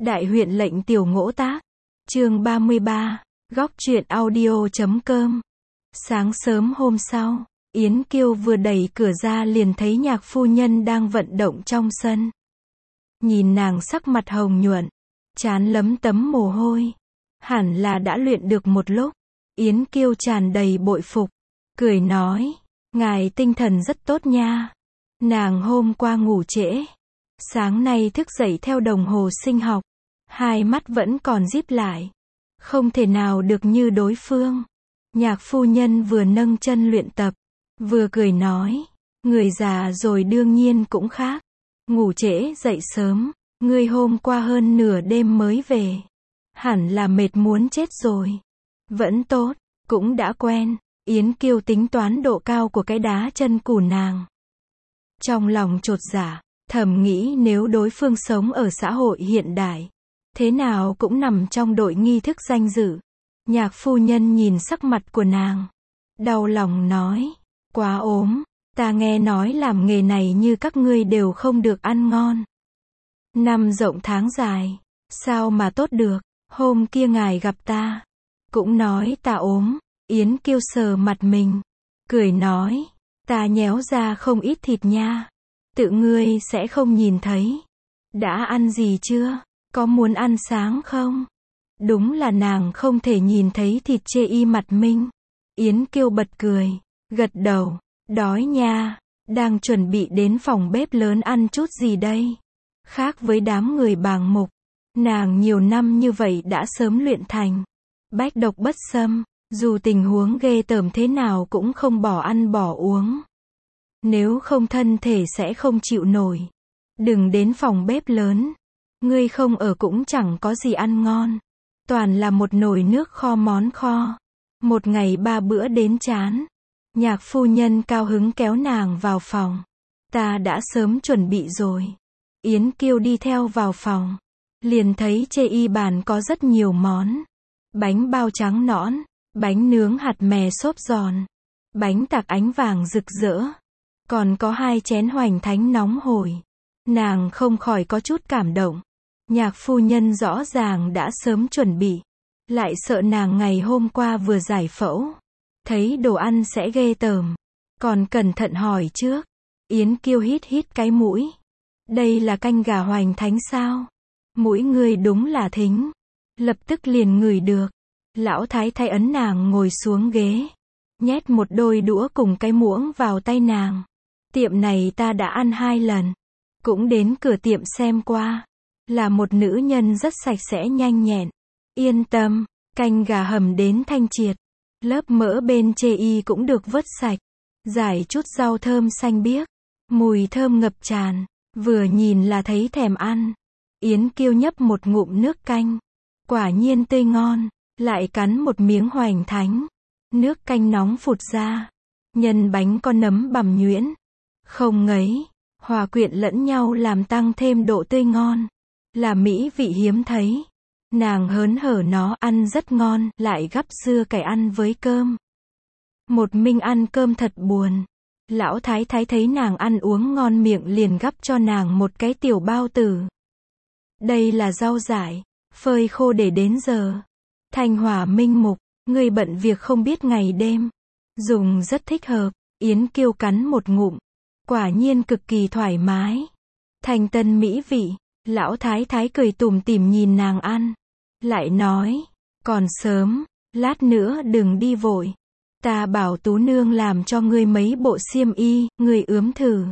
Đại huyện lệnh tiểu ngỗ tác. Chương 33, góc truyện audio.com. Sáng sớm hôm sau, Yến Kiêu vừa đẩy cửa ra liền thấy nhạc phu nhân đang vận động trong sân. Nhìn nàng sắc mặt hồng nhuận, trán lấm tấm mồ hôi, hẳn là đã luyện được một lúc. Yến Kiêu tràn đầy bội phục, cười nói, ngài tinh thần rất tốt nha. Nàng hôm qua ngủ trễ, sáng nay thức dậy theo đồng hồ sinh học, hai mắt vẫn còn díp lại, không thể nào được như đối phương. Nhạc phu nhân vừa nâng chân luyện tập, vừa cười nói, người già rồi đương nhiên cũng khác. Ngủ trễ dậy sớm, ngươi hôm qua hơn nửa đêm mới về, hẳn là mệt muốn chết rồi. Vẫn tốt, cũng đã quen. Yến Kiêu tính toán độ cao của cái đá chân của nàng. Trong lòng chột dạ, thầm nghĩ nếu đối phương sống ở xã hội hiện đại, thế nào cũng nằm trong đội nghi thức danh dự. Nhạc phu nhân nhìn sắc mặt của nàng, đau lòng nói, quá ốm, ta nghe nói làm nghề này như các ngươi đều không được ăn ngon. Năm rộng tháng dài, sao mà tốt được, hôm kia ngài gặp ta, cũng nói ta ốm. Yến Kiêu sờ mặt mình, cười nói, ta nhéo ra không ít thịt nha, tự ngươi sẽ không nhìn thấy. Đã ăn gì chưa, có muốn ăn sáng không? Đúng là nàng không thể nhìn thấy thịt chê y mặt mình. Yến Kiêu bật cười, gật đầu, đói nha, đang chuẩn bị đến phòng bếp lớn ăn chút gì đây. Khác với đám người bàng mục, nàng nhiều năm như vậy đã sớm luyện thành bách độc bất xâm, dù tình huống ghê tởm thế nào cũng không bỏ ăn bỏ uống. Nếu không thân thể sẽ không chịu nổi. Đừng đến phòng bếp lớn, ngươi không ở cũng chẳng có gì ăn ngon. Toàn là một nồi nước kho món kho. Một ngày 3 bữa đến chán. Nhạc phu nhân cao hứng kéo nàng vào phòng. Ta đã sớm chuẩn bị rồi. Yến Kiêu đi theo vào phòng, liền thấy chê y bàn có rất nhiều món. Bánh bao trắng nõn, bánh nướng hạt mè xốp giòn, bánh tạc ánh vàng rực rỡ, còn có 2 chén hoành thánh nóng hổi. Nàng không khỏi có chút cảm động. Nhạc phu nhân rõ ràng đã sớm chuẩn bị, lại sợ nàng ngày hôm qua vừa giải phẫu, thấy đồ ăn sẽ ghê tởm, còn cẩn thận hỏi trước. Yến Kiêu hít hít cái mũi, đây là canh gà hoành thánh sao? Mũi ngươi đúng là thính, lập tức liền ngửi được. Lão thái thái ấn nàng ngồi xuống ghế, nhét một đôi đũa cùng cái muỗng vào tay nàng. Tiệm này ta đã ăn 2 lần, cũng đến cửa tiệm xem qua, là một nữ nhân rất sạch sẽ nhanh nhẹn. Yên tâm, canh gà hầm đến thanh triệt, lớp mỡ bên chê y cũng được vớt sạch, rải chút rau thơm xanh biếc, mùi thơm ngập tràn, vừa nhìn là thấy thèm ăn. Yến Kiêu nhấp một ngụm nước canh, quả nhiên tươi ngon. Lại cắn một miếng hoành thánh, nước canh nóng phụt ra, nhân bánh có nấm bằm nhuyễn, không ngấy, hòa quyện lẫn nhau làm tăng thêm độ tươi ngon, là mỹ vị hiếm thấy. Nàng hớn hở nó ăn rất ngon, lại gắp dưa cải ăn với cơm. Một mình ăn cơm thật buồn. Lão thái thái thấy nàng ăn uống ngon miệng liền gắp cho nàng một cái tiểu bao tử. Đây là rau dại, phơi khô để đến giờ. Thanh hỏa minh mục, ngươi bận việc không biết ngày đêm, dùng rất thích hợp. Yến Kiêu cắn một ngụm, quả nhiên cực kỳ thoải mái, thanh tân mỹ vị. Lão thái thái cười tủm tỉm nhìn nàng ăn, lại nói, còn sớm, lát nữa đừng đi vội, ta bảo Tú nương làm cho ngươi mấy bộ xiêm y, ngươi ướm thử,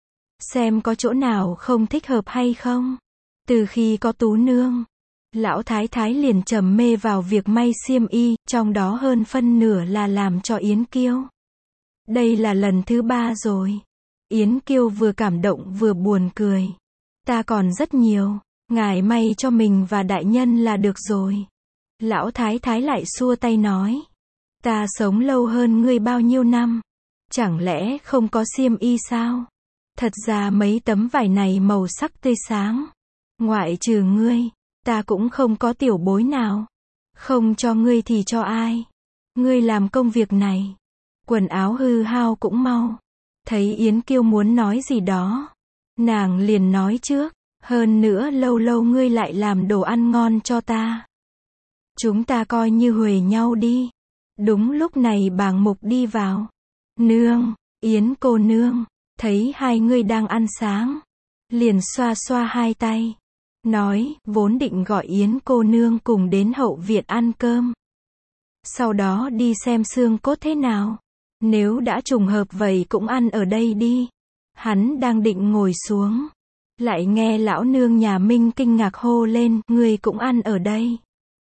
xem có chỗ nào không thích hợp hay không. Từ khi có Tú nương, lão thái thái liền trầm mê vào việc may xiêm y, trong đó hơn phân nửa là làm cho Yến Kiêu. Đây là lần thứ 3 rồi. Yến Kiêu vừa cảm động vừa buồn cười. Ta còn rất nhiều, ngài may cho mình và đại nhân là được rồi. Lão thái thái lại xua tay nói, ta sống lâu hơn ngươi bao nhiêu năm, chẳng lẽ không có xiêm y sao? Thật ra mấy tấm vải này màu sắc tươi sáng, ngoại trừ ngươi, ta cũng không có tiểu bối nào. Không cho ngươi thì cho ai? Ngươi làm công việc này, quần áo hư hao cũng mau. Thấy Yến Kiêu muốn nói gì đó, nàng liền nói trước, Hơn nữa lâu lâu ngươi lại làm đồ ăn ngon cho ta. Chúng ta coi như huề nhau đi. Đúng lúc này bàng mục đi vào. Nương, Yến cô nương, thấy hai ngươi đang ăn sáng. Liền xoa xoa hai tay. Nói, vốn định gọi Yến cô nương cùng đến hậu viện ăn cơm. Sau đó đi xem xương cốt thế nào. Nếu đã trùng hợp vậy cũng ăn ở đây đi. Hắn đang định ngồi xuống. Lại nghe lão nương nhà Minh kinh ngạc hô lên, ngươi cũng ăn ở đây.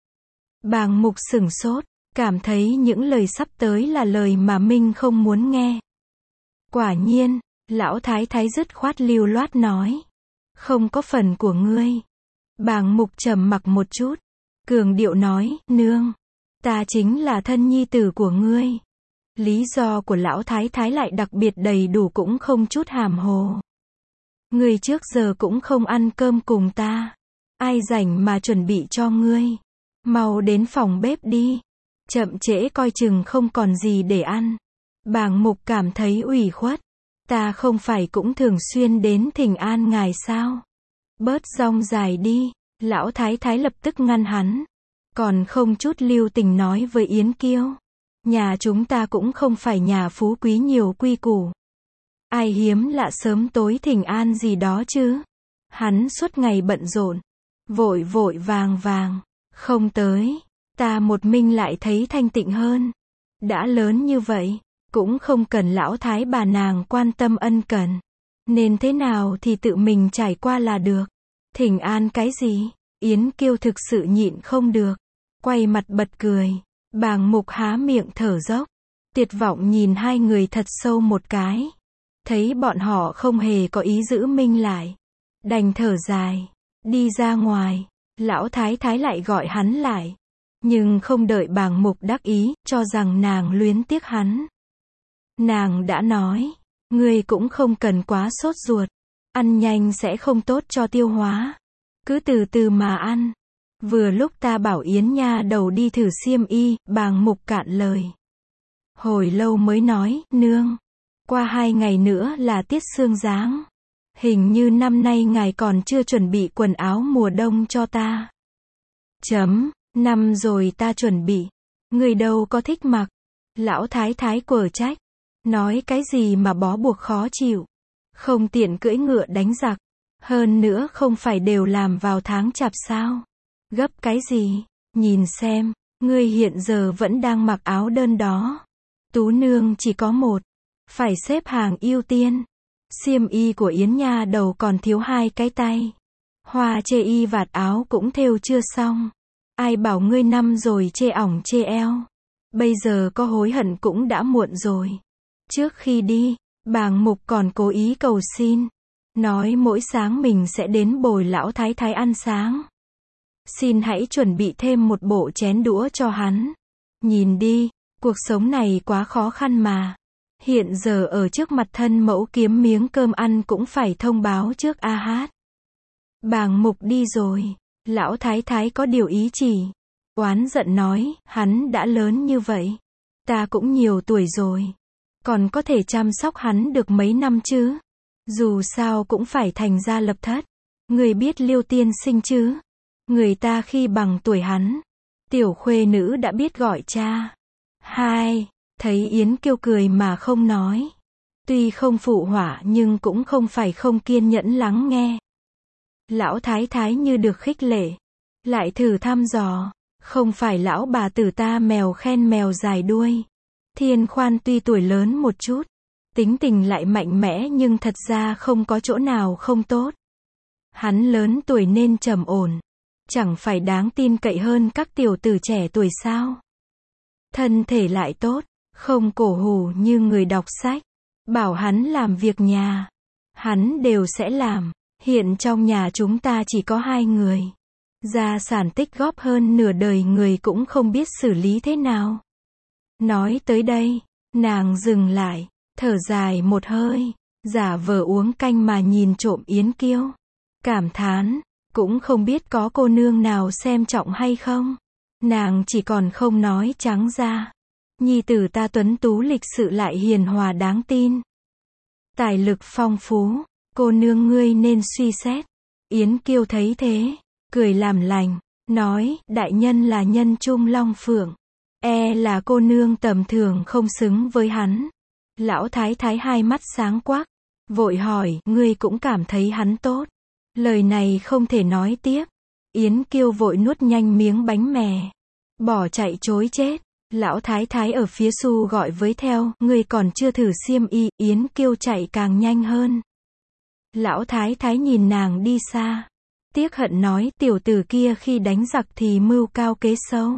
Bàng mục sửng sốt, cảm thấy những lời sắp tới là lời mà Minh không muốn nghe. Quả nhiên, lão thái thái dứt khoát lưu loát nói. Không có phần của ngươi. Bàng mục trầm mặc một chút. Cường điệu nói, nương. Ta chính là thân nhi tử của ngươi. Lý do của lão thái thái lại đặc biệt đầy đủ cũng không chút hàm hồ. Ngươi trước giờ cũng không ăn cơm cùng ta. Ai rảnh mà chuẩn bị cho ngươi. Mau đến phòng bếp đi. Chậm trễ coi chừng không còn gì để ăn. Bàng mục cảm thấy ủy khuất. Ta không phải cũng thường xuyên đến thỉnh an ngài sao? Bớt rong dài đi. Lão thái thái lập tức ngăn hắn. Còn không chút lưu tình nói với Yến Kiêu. Nhà chúng ta cũng không phải nhà phú quý nhiều quy củ. Ai hiếm lạ sớm tối thỉnh an gì đó chứ. Hắn suốt ngày bận rộn. Vội vội vàng vàng. Không tới. Ta một mình lại thấy thanh tịnh hơn. Đã lớn như vậy. Cũng không cần lão thái bà nàng quan tâm ân cần. Nên thế nào thì tự mình trải qua là được. Thỉnh an cái gì? Yến Kiêu thực sự nhịn không được. Quay mặt bật cười. Bàng mục há miệng thở dốc. Tuyệt vọng nhìn hai người thật sâu một cái. Thấy bọn họ không hề có ý giữ Minh lại. Đành thở dài. Đi ra ngoài. Lão thái thái lại gọi hắn lại. Nhưng không đợi bàng mục đắc ý, cho rằng nàng luyến tiếc hắn. Nàng đã nói. Ngươi cũng không cần quá sốt ruột. Ăn nhanh sẽ không tốt cho tiêu hóa. Cứ từ từ mà ăn. Vừa lúc ta bảo Yến nha đầu đi thử xiêm y, bàng mục cạn lời. Hồi lâu mới nói, nương. Qua 2 ngày nữa là tiết sương giáng. Hình như năm nay ngài còn chưa chuẩn bị quần áo mùa đông cho ta. Năm rồi ta chuẩn bị. Người đâu có thích mặc. Lão thái thái quở trách. Nói cái gì mà bó buộc khó chịu. Không tiện cưỡi ngựa đánh giặc. Hơn nữa không phải đều làm vào tháng chạp sao. Gấp cái gì? Nhìn xem, ngươi hiện giờ vẫn đang mặc áo đơn đó. Tú nương chỉ có một. Phải xếp hàng ưu tiên. Xiêm y của Yến nha đầu còn thiếu 2 cái tay. Hoa chê y vạt áo cũng thêu chưa xong. Ai bảo ngươi năm rồi chê ỏng chê eo. Bây giờ có hối hận cũng đã muộn rồi. Trước khi đi, bàng mục còn cố ý cầu xin. Nói mỗi sáng mình sẽ đến bồi lão thái thái ăn sáng. Xin hãy chuẩn bị thêm một bộ chén đũa cho hắn. Nhìn đi, cuộc sống này quá khó khăn mà. Hiện giờ ở trước mặt thân mẫu kiếm miếng cơm ăn cũng phải thông báo trước a hát. Bàng mục đi rồi. Lão thái thái có điều ý chỉ. Oán giận nói, hắn đã lớn như vậy. Ta cũng nhiều tuổi rồi. Còn có thể chăm sóc hắn được mấy năm chứ. Dù sao cũng phải thành gia lập thất. Người biết Liêu tiên sinh chứ. Người ta khi bằng tuổi hắn. Tiểu khuê nữ đã biết gọi cha. Thấy Yến Kiêu cười mà không nói. Tuy không phụ họa nhưng cũng không phải không kiên nhẫn lắng nghe. Lão thái thái như được khích lệ. Lại thử thăm dò. Không phải lão bà tử ta mèo khen mèo dài đuôi. Thiên Khoan tuy tuổi lớn một chút. Tính tình lại mạnh mẽ nhưng thật ra không có chỗ nào không tốt. Hắn lớn tuổi nên trầm ổn. Chẳng phải đáng tin cậy hơn các tiểu tử trẻ tuổi sao. Thân thể lại tốt. Không cổ hủ như người đọc sách. Bảo hắn làm việc nhà. Hắn đều sẽ làm. Hiện trong nhà chúng ta chỉ có 2 người. Gia sản tích góp hơn nửa đời người cũng không biết xử lý thế nào. Nói tới đây, nàng dừng lại, thở dài một hơi, giả vờ uống canh mà nhìn trộm Yến Kiêu. Cảm thán, cũng không biết có cô nương nào xem trọng hay không. Nàng chỉ còn không nói trắng ra. Nhi tử ta tuấn tú lịch sự lại hiền hòa đáng tin. Tài lực phong phú, cô nương ngươi nên suy xét. Yến Kiêu thấy thế, cười làm lành, nói, đại nhân là nhân trung long phượng. Là cô nương tầm thường không xứng với hắn. Lão thái thái hai mắt sáng quắc, vội hỏi, ngươi cũng cảm thấy hắn tốt. Lời này không thể nói tiếp. Yến Kiêu vội nuốt nhanh miếng bánh mè, bỏ chạy trối chết. Lão thái thái ở phía sau gọi với theo, ngươi còn chưa thử xiêm y. Yến Kiêu chạy càng nhanh hơn. Lão thái thái nhìn nàng đi xa, tiếc hận nói, tiểu tử kia khi đánh giặc thì mưu cao kế sâu.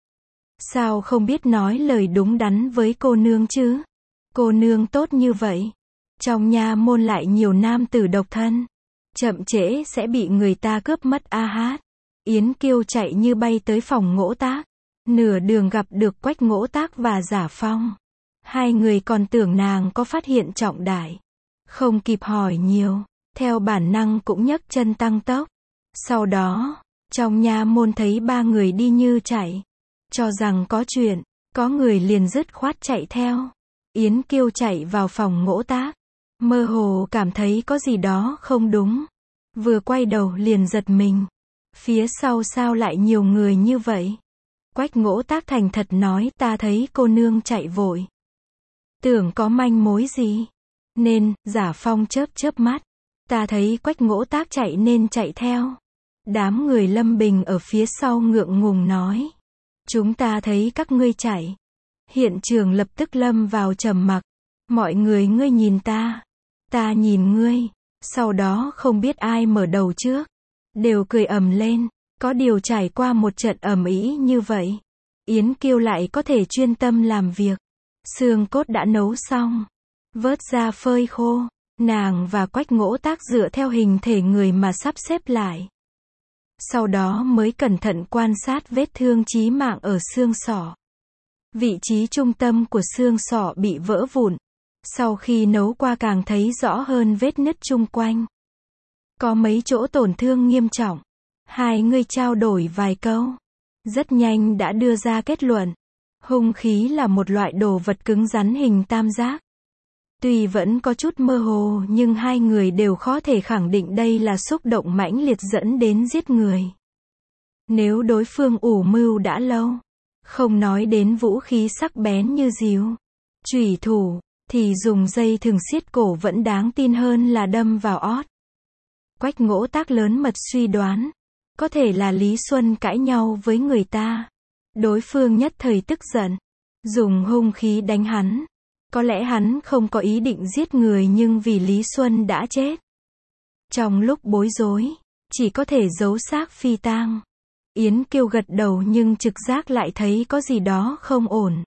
Sao không biết nói lời đúng đắn với cô nương chứ? Cô nương tốt như vậy, trong nha môn lại nhiều nam tử độc thân, chậm trễ sẽ bị người ta cướp mất a hát. Yến Kiêu chạy như bay tới phòng Ngỗ Tác, nửa đường gặp được Quách Ngỗ Tác và Giả Phong. Hai người còn tưởng nàng có phát hiện trọng đại, không kịp hỏi nhiều, theo bản năng cũng nhấc chân tăng tốc. Sau đó, trong nha môn thấy ba người đi như chạy, cho rằng có chuyện, có người liền dứt khoát chạy theo. Yến Kiêu chạy vào phòng Ngỗ Tác, mơ hồ cảm thấy có gì đó không đúng. Vừa quay đầu liền giật mình. Phía sau sao lại nhiều người như vậy? Quách Ngỗ Tác thành thật nói, ta thấy cô nương chạy vội, tưởng có manh mối gì, nên, Giả Phong chớp chớp mắt. Ta thấy Quách Ngỗ Tác chạy nên chạy theo. Đám người Lâm Bình ở phía sau ngượng ngùng nói, chúng ta thấy các ngươi chạy. Hiện trường lập tức lâm vào trầm mặc. Mọi người ngươi nhìn ta nhìn ngươi. Sau đó không biết ai mở đầu trước, đều cười ầm lên. Có điều trải qua một trận ầm ĩ như vậy, Yến Kiêu lại có thể chuyên tâm làm việc. Xương cốt đã nấu xong, vớt ra phơi khô. Nàng và Quách Ngỗ Tác dựa theo hình thể người mà sắp xếp lại. Sau đó mới cẩn thận quan sát vết thương chí mạng ở xương sọ. Vị trí trung tâm của xương sọ bị vỡ vụn. Sau khi nấu qua càng thấy rõ hơn vết nứt chung quanh. Có mấy chỗ tổn thương nghiêm trọng. Hai người trao đổi vài câu, rất nhanh đã đưa ra kết luận. Hung khí là một loại đồ vật cứng rắn hình tam giác. Tuy vẫn có chút mơ hồ nhưng hai người đều khó thể khẳng định đây là xúc động mãnh liệt dẫn đến giết người. Nếu đối phương ủ mưu đã lâu, không nói đến vũ khí sắc bén như dìu, chủy thủ, thì dùng dây thừng siết cổ vẫn đáng tin hơn là đâm vào ót. Quách Ngỗ Tác lớn mật suy đoán, có thể là Lý Xuân cãi nhau với người ta. Đối phương nhất thời tức giận, dùng hung khí đánh hắn. Có lẽ hắn không có ý định giết người nhưng vì Lý Xuân đã chết. Trong lúc bối rối, chỉ có thể giấu xác phi tang. Yến Kiêu gật đầu nhưng trực giác lại thấy có gì đó không ổn.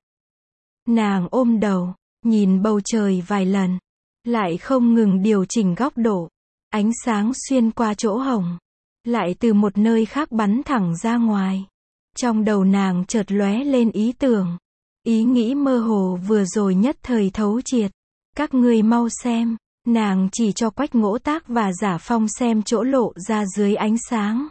Nàng ôm đầu, nhìn bầu trời vài lần, lại không ngừng điều chỉnh góc độ. Ánh sáng xuyên qua chỗ hổng, lại từ một nơi khác bắn thẳng ra ngoài. Trong đầu nàng chợt lóe lên ý tưởng. Ý nghĩ mơ hồ vừa rồi nhất thời thấu triệt. Các ngươi mau xem. Nàng chỉ cho Quách Ngỗ Tác và Giả Phong xem chỗ lộ ra dưới ánh sáng.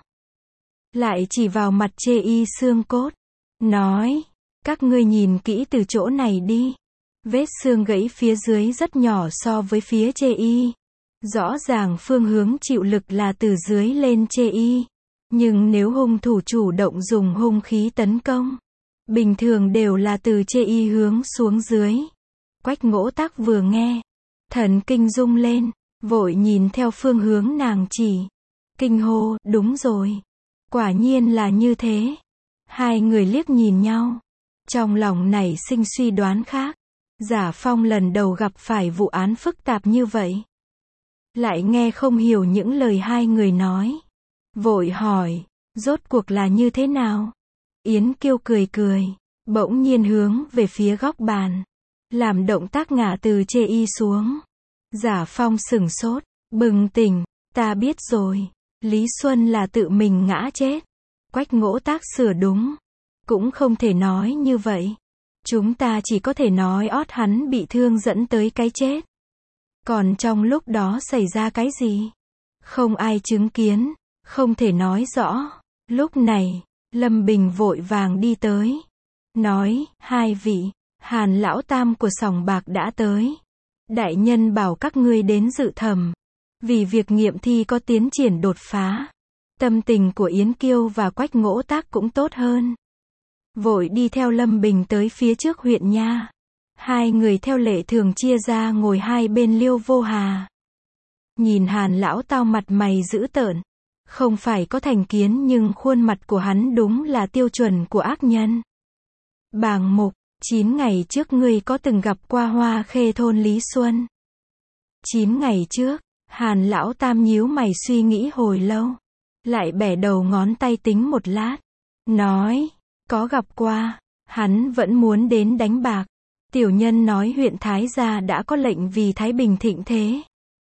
Lại chỉ vào mặt chê y xương cốt. Nói, các ngươi nhìn kỹ từ chỗ này đi. Vết xương gãy phía dưới rất nhỏ so với phía chê y. Rõ ràng phương hướng chịu lực là từ dưới lên chê y. Nhưng nếu hung thủ chủ động dùng hung khí tấn công, bình thường đều là từ chê y hướng xuống dưới. Quách Ngỗ Tác vừa nghe, thần kinh rung lên, vội nhìn theo phương hướng nàng chỉ. Kinh hô, đúng rồi. Quả nhiên là như thế. Hai người liếc nhìn nhau. Trong lòng nảy sinh suy đoán khác. Giả Phong lần đầu gặp phải vụ án phức tạp như vậy. Lại nghe không hiểu những lời hai người nói. Vội hỏi, rốt cuộc là như thế nào? Yến Kiêu cười cười, bỗng nhiên hướng về phía góc bàn. Làm động tác ngả từ chê y xuống. Giả Phong sửng sốt, bừng tỉnh, ta biết rồi. Lý Xuân là tự mình ngã chết. Quách Ngỗ Tác sửa đúng. Cũng không thể nói như vậy. Chúng ta chỉ có thể nói ót hắn bị thương dẫn tới cái chết. Còn trong lúc đó xảy ra cái gì? Không ai chứng kiến, không thể nói rõ. Lúc này, Lâm Bình vội vàng đi tới. Nói, hai vị, Hàn lão tam của sòng bạc đã tới. Đại nhân bảo các ngươi đến dự thẩm. Vì việc nghiệm thi có tiến triển đột phá, tâm tình của Yến Kiêu và Quách Ngỗ Tác cũng tốt hơn. Vội đi theo Lâm Bình tới phía trước huyện nha. Hai người theo lệ thường chia ra ngồi hai bên Liêu Vô Hà. Nhìn Hàn lão tao mặt mày dữ tợn. Không phải có thành kiến nhưng khuôn mặt của hắn đúng là tiêu chuẩn của ác nhân. Bàng Mục, 9 ngày trước ngươi có từng gặp qua Hoa Khê thôn Lý Xuân? 9 ngày trước, Hàn lão tam nhíu mày suy nghĩ hồi lâu. Lại bẻ đầu ngón tay tính một lát. Nói, có gặp qua, hắn vẫn muốn đến đánh bạc. Tiểu nhân nói huyện Thái Gia đã có lệnh vì Thái Bình thịnh thế.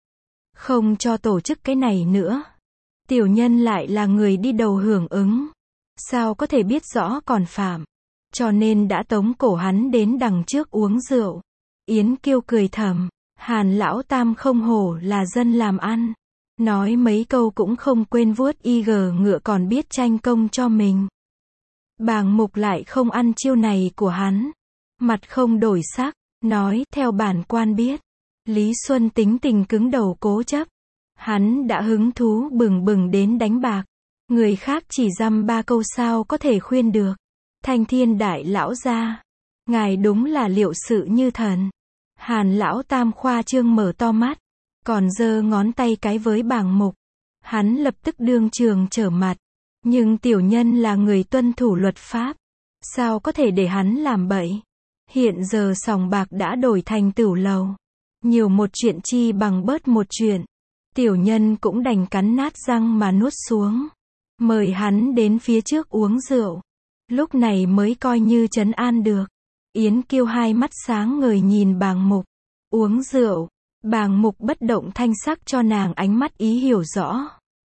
Không cho tổ chức cái này nữa. Tiểu nhân lại là người đi đầu hưởng ứng. Sao có thể biết rõ còn phạm. Cho nên đã tống cổ hắn đến đằng trước uống rượu. Yến Kiêu cười thầm. Hàn lão tam không hổ là dân làm ăn. Nói mấy câu cũng không quên vuốt IG ngựa còn biết tranh công cho mình. Bàng Mục lại không ăn chiêu này của hắn. Mặt không đổi sắc, nói theo bản quan biết. Lý Xuân tính tình cứng đầu cố chấp. Hắn đã hứng thú bừng bừng đến đánh bạc. Người khác chỉ dăm ba câu sao có thể khuyên được. Thanh Thiên đại lão gia, ngài đúng là liệu sự như thần. Hàn lão tam khoa trương mở to mắt, còn giơ ngón tay cái với Bàng Mục. Hắn lập tức đương trường trở mặt. Nhưng tiểu nhân là người tuân thủ luật pháp. Sao có thể để hắn làm bậy? Hiện giờ sòng bạc đã đổi thành tửu lầu. Nhiều một chuyện chi bằng bớt một chuyện. Tiểu nhân cũng đành cắn nát răng mà nuốt xuống. Mời hắn đến phía trước uống rượu. Lúc này mới coi như trấn an được. Yến Kiêu hai mắt sáng ngời nhìn Bàng Mục. Uống rượu. Bàng Mục bất động thanh sắc cho nàng ánh mắt ý hiểu rõ.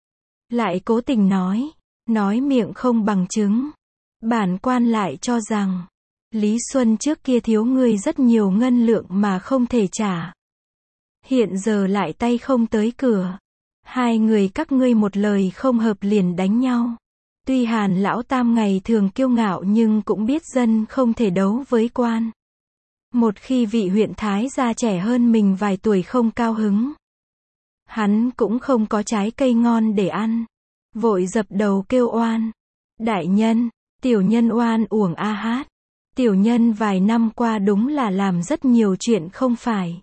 Lại cố tình nói miệng không bằng chứng. Bản quan lại cho rằng, Lý Xuân trước kia thiếu ngươi rất nhiều ngân lượng mà không thể trả. Hiện giờ lại tay không tới cửa. Hai người các ngươi một lời không hợp liền đánh nhau. Tuy Hàn lão tam ngày thường kiêu ngạo nhưng cũng biết dân không thể đấu với quan. Một khi vị huyện Thái gia trẻ hơn mình vài tuổi không cao hứng, hắn cũng không có trái cây ngon để ăn. Vội dập đầu kêu oan. Đại nhân, tiểu nhân oan uổng a hát. Tiểu nhân vài năm qua đúng là làm rất nhiều chuyện không phải.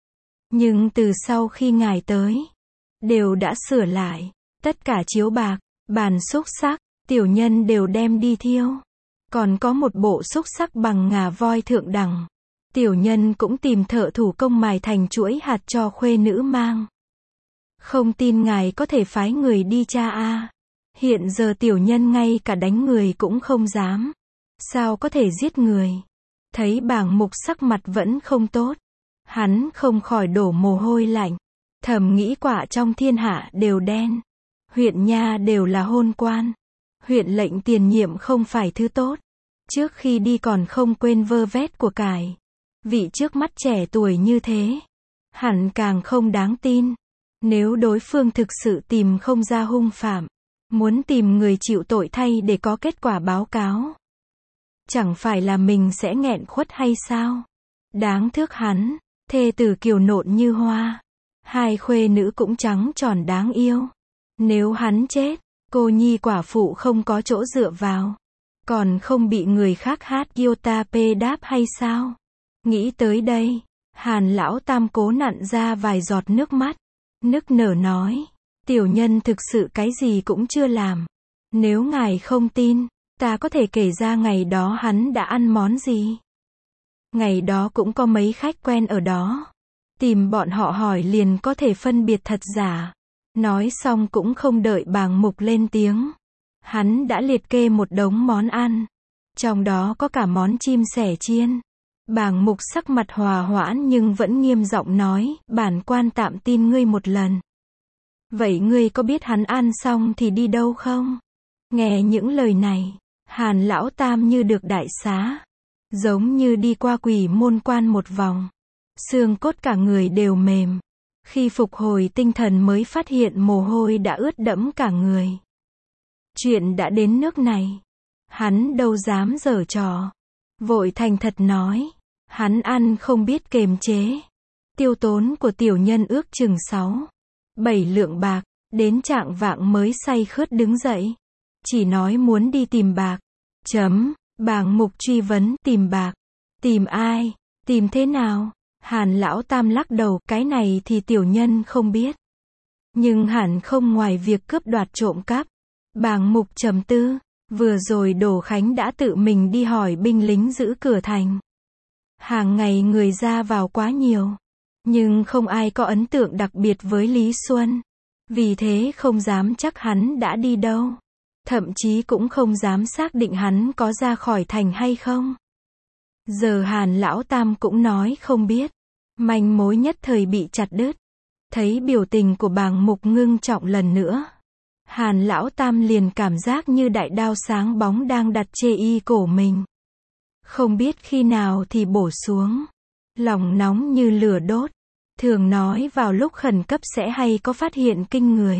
Nhưng từ sau khi ngài tới, đều đã sửa lại. Tất cả chiếu bạc, bàn xúc sắc, tiểu nhân đều đem đi thiêu. Còn có một bộ xúc sắc bằng ngà voi thượng đẳng. Tiểu nhân cũng tìm thợ thủ công mài thành chuỗi hạt cho khuê nữ mang. Không tin ngài có thể phái người đi tra a. Hiện giờ tiểu nhân ngay cả đánh người cũng không dám. Sao có thể giết người? Thấy Bàng Mục sắc mặt vẫn không tốt. Hắn không khỏi đổ mồ hôi lạnh. Thầm nghĩ quả trong thiên hạ đều đen. Huyện nha đều là hôn quan. Huyện lệnh tiền nhiệm không phải thứ tốt. Trước khi đi còn không quên vơ vét của cải. Vị trước mắt trẻ tuổi như thế, hẳn càng không đáng tin. Nếu đối phương thực sự tìm không ra hung phạm, muốn tìm người chịu tội thay để có kết quả báo cáo, chẳng phải là mình sẽ nghẹn khuất hay sao? Đáng thương hắn, thê tử kiều nộn như hoa, hai khuê nữ cũng trắng tròn đáng yêu. Nếu hắn chết, cô nhi quả phụ không có chỗ dựa vào, còn không bị người khác hát guitar pê đáp hay sao? Nghĩ tới đây, Hàn lão tam cố nặn ra vài giọt nước mắt, nức nở nói, tiểu nhân thực sự cái gì cũng chưa làm. Nếu ngài không tin, ta có thể kể ra ngày đó hắn đã ăn món gì. Ngày đó cũng có mấy khách quen ở đó. Tìm bọn họ hỏi liền có thể phân biệt thật giả. Nói xong cũng không đợi Bàng Mục lên tiếng. Hắn đã liệt kê một đống món ăn. Trong đó có cả món chim sẻ chiên. Bàng Mục sắc mặt hòa hoãn nhưng vẫn nghiêm giọng nói, bản quan tạm tin ngươi một lần. Vậy ngươi có biết hắn ăn xong thì đi đâu không? Nghe những lời này, Hàn lão tam như được đại xá. Giống như đi qua quỷ môn quan một vòng. Xương cốt cả người đều mềm. Khi phục hồi tinh thần mới phát hiện mồ hôi đã ướt đẫm cả người. Chuyện đã đến nước này. Hắn đâu dám giở trò. Vội thành thật nói. Hắn ăn không biết kềm chế. Tiêu tốn của tiểu nhân ước chừng 6 7 lượng bạc, đến chạng vạng mới say khướt đứng dậy. Chỉ nói muốn đi tìm bạc. Bàng Mục truy vấn, tìm bạc. Tìm ai? Tìm thế nào? Hàn Lão Tam lắc đầu, cái này thì tiểu nhân không biết. Nhưng hẳn không ngoài việc cướp đoạt trộm cắp. Bàng Mục trầm tư, vừa rồi Đỗ Khánh đã tự mình đi hỏi binh lính giữ cửa thành. Hàng ngày người ra vào quá nhiều, nhưng không ai có ấn tượng đặc biệt với Lý Xuân. Vì thế không dám chắc hắn đã đi đâu. Thậm chí cũng không dám xác định hắn có ra khỏi thành hay không. Giờ Hàn Lão Tam cũng nói không biết. Manh mối nhất thời bị chặt đứt. Thấy biểu tình của Bàng Mục ngưng trọng lần nữa, Hàn Lão Tam liền cảm giác như đại đao sáng bóng đang đặt chê y cổ mình. Không biết khi nào thì bổ xuống. Lòng nóng như lửa đốt. Thường nói vào lúc khẩn cấp sẽ hay có phát hiện kinh người.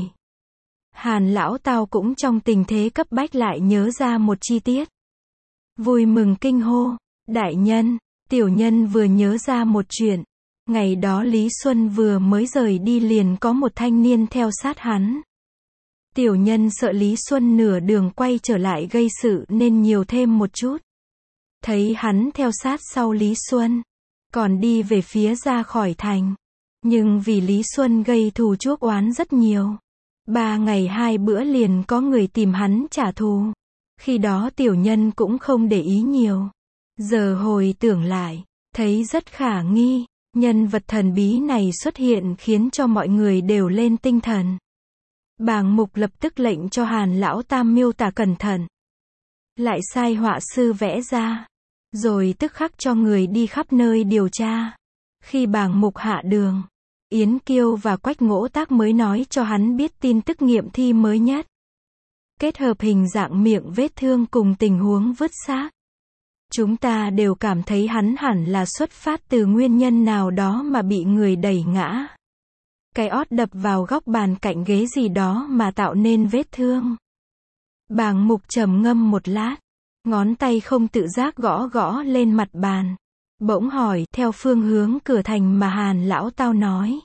Hàn Lão Tao cũng trong tình thế cấp bách lại nhớ ra một chi tiết. Vui mừng kinh hô, đại nhân, tiểu nhân vừa nhớ ra một chuyện. Ngày đó Lý Xuân vừa mới rời đi liền có một thanh niên theo sát hắn. Tiểu nhân sợ Lý Xuân nửa đường quay trở lại gây sự nên nhiều thêm một chút. Thấy hắn theo sát sau Lý Xuân, còn đi về phía ra khỏi thành. Nhưng vì Lý Xuân gây thù chuốc oán rất nhiều. 3 ngày 2 bữa liền có người tìm hắn trả thù. Khi đó tiểu nhân cũng không để ý nhiều. Giờ hồi tưởng lại, thấy rất khả nghi. Nhân vật thần bí này xuất hiện khiến cho mọi người đều lên tinh thần. Bàng Mục lập tức lệnh cho Hàn Lão Tam miêu tả cẩn thận. Lại sai họa sư vẽ ra. Rồi tức khắc cho người đi khắp nơi điều tra. Khi Bàng Mục hạ đường, Yến Kiêu và Quách Ngỗ Tác mới nói cho hắn biết tin tức nghiệm thi mới nhất. Kết hợp hình dạng miệng vết thương cùng tình huống vứt xác. Chúng ta đều cảm thấy hắn hẳn là xuất phát từ nguyên nhân nào đó mà bị người đẩy ngã. Cái ót đập vào góc bàn cạnh ghế gì đó mà tạo nên vết thương. Bàng Mục trầm ngâm một lát. Ngón tay không tự giác gõ gõ lên mặt bàn. Bỗng hỏi, theo phương hướng cửa thành mà Hàn Lão Tao nói.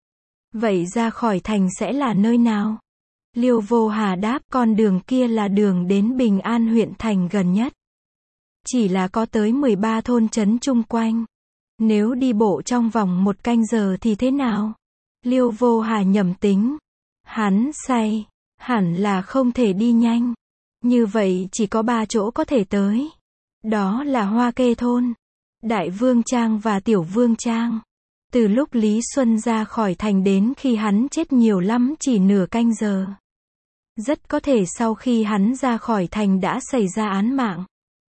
Vậy ra khỏi thành sẽ là nơi nào? Liêu Vô Hà đáp, con đường kia là đường đến Bình An huyện thành gần nhất. Chỉ là có tới 13 thôn trấn chung quanh. Nếu đi bộ trong vòng 1 canh giờ thì thế nào? Liêu Vô Hà nhẩm tính. Hắn say, hẳn là không thể đi nhanh. Như vậy chỉ có 3 chỗ có thể tới. Đó là Hoa Kê thôn, Đại Vương Trang và Tiểu Vương Trang. Từ lúc Lý Xuân ra khỏi thành đến khi hắn chết nhiều lắm chỉ nửa canh giờ. Rất có thể sau khi hắn ra khỏi thành đã xảy ra án mạng.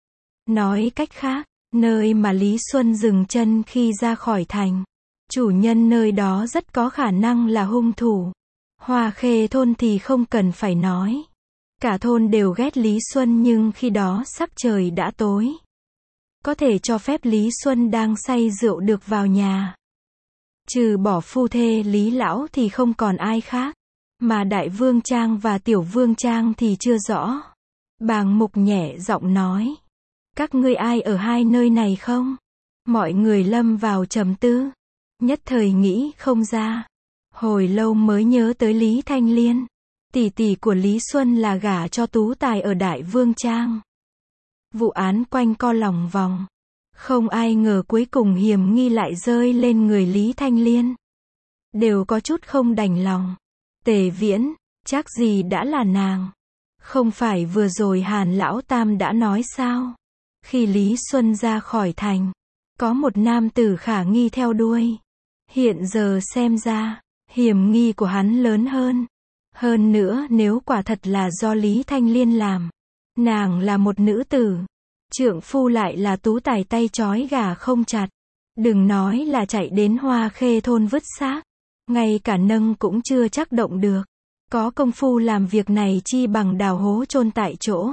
Nói cách khác, nơi mà Lý Xuân dừng chân khi ra khỏi thành, chủ nhân nơi đó rất có khả năng là hung thủ. Hoa Khê thôn thì không cần phải nói. Cả thôn đều ghét Lý Xuân nhưng khi đó sắc trời đã tối. Có thể cho phép Lý Xuân đang say rượu được vào nhà. Trừ bỏ phu thê Lý Lão thì không còn ai khác. Mà Đại Vương Trang và Tiểu Vương Trang thì chưa rõ. Bàng Mục nhẹ giọng nói. Các ngươi ai ở hai nơi này không? Mọi người lâm vào trầm tư. Nhất thời nghĩ không ra. Hồi lâu mới nhớ tới Lý Thanh Liên. Tỷ tỷ của Lý Xuân là gả cho tú tài ở Đại Vương Trang. Vụ án quanh co lòng vòng. Không ai ngờ cuối cùng hiểm nghi lại rơi lên người Lý Thanh Liên. Đều có chút không đành lòng. Tề Viễn, chắc gì đã là nàng. Không phải vừa rồi Hàn Lão Tam đã nói sao? Khi Lý Xuân ra khỏi thành, có một nam tử khả nghi theo đuôi. Hiện giờ xem ra, hiểm nghi của hắn lớn hơn. Hơn nữa nếu quả thật là do Lý Thanh Liên làm, nàng là một nữ tử, trượng phu lại là tú tài tay trói gà không chặt. Đừng nói là chạy đến Hoa Khê thôn vứt xác, ngay cả nâng cũng chưa chắc động được. Có công phu làm việc này chi bằng đào hố chôn tại chỗ.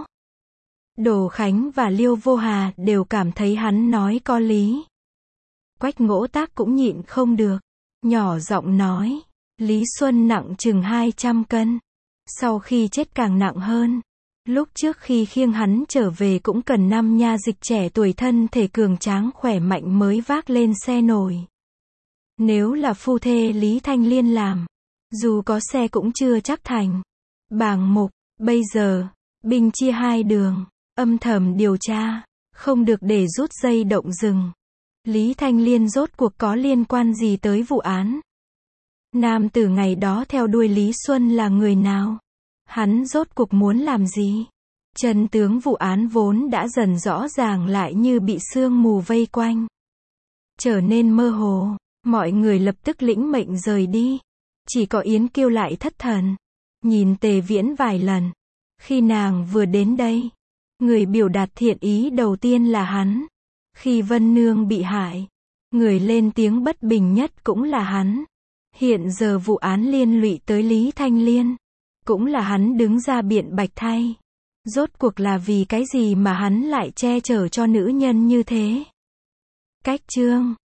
Đỗ Khánh và Liêu Vô Hà đều cảm thấy hắn nói có lý. Quách Ngỗ Tác cũng nhịn không được, nhỏ giọng nói, Lý Xuân nặng chừng 200 cân. Sau khi chết càng nặng hơn. Lúc trước khi khiêng hắn trở về cũng cần 5 nha dịch trẻ tuổi thân thể cường tráng khỏe mạnh mới vác lên xe nổi. Nếu là phu thê Lý Thanh Liên làm, Dù có xe cũng chưa chắc thành. Bảng mục, bây giờ, binh chia hai đường, âm thầm điều tra, không được để rút dây động rừng. Lý Thanh Liên rốt cuộc có liên quan gì tới vụ án? Nam tử ngày đó theo đuôi Lý Xuân là người nào? Hắn rốt cuộc muốn làm gì? Chân tướng vụ án vốn đã dần rõ ràng lại như bị sương mù vây quanh. Trở nên mơ hồ, mọi người lập tức lĩnh mệnh rời đi. Chỉ có Yến Kiêu lại thất thần, nhìn Tề Viễn vài lần. Khi nàng vừa đến đây, người biểu đạt thiện ý đầu tiên là hắn. Khi Vân Nương bị hại, người lên tiếng bất bình nhất cũng là hắn. Hiện giờ vụ án liên lụy tới Lý Thanh Liên, cũng là hắn đứng ra biện bạch thay. Rốt cuộc là vì cái gì mà hắn lại che chở cho nữ nhân như thế? Cách chương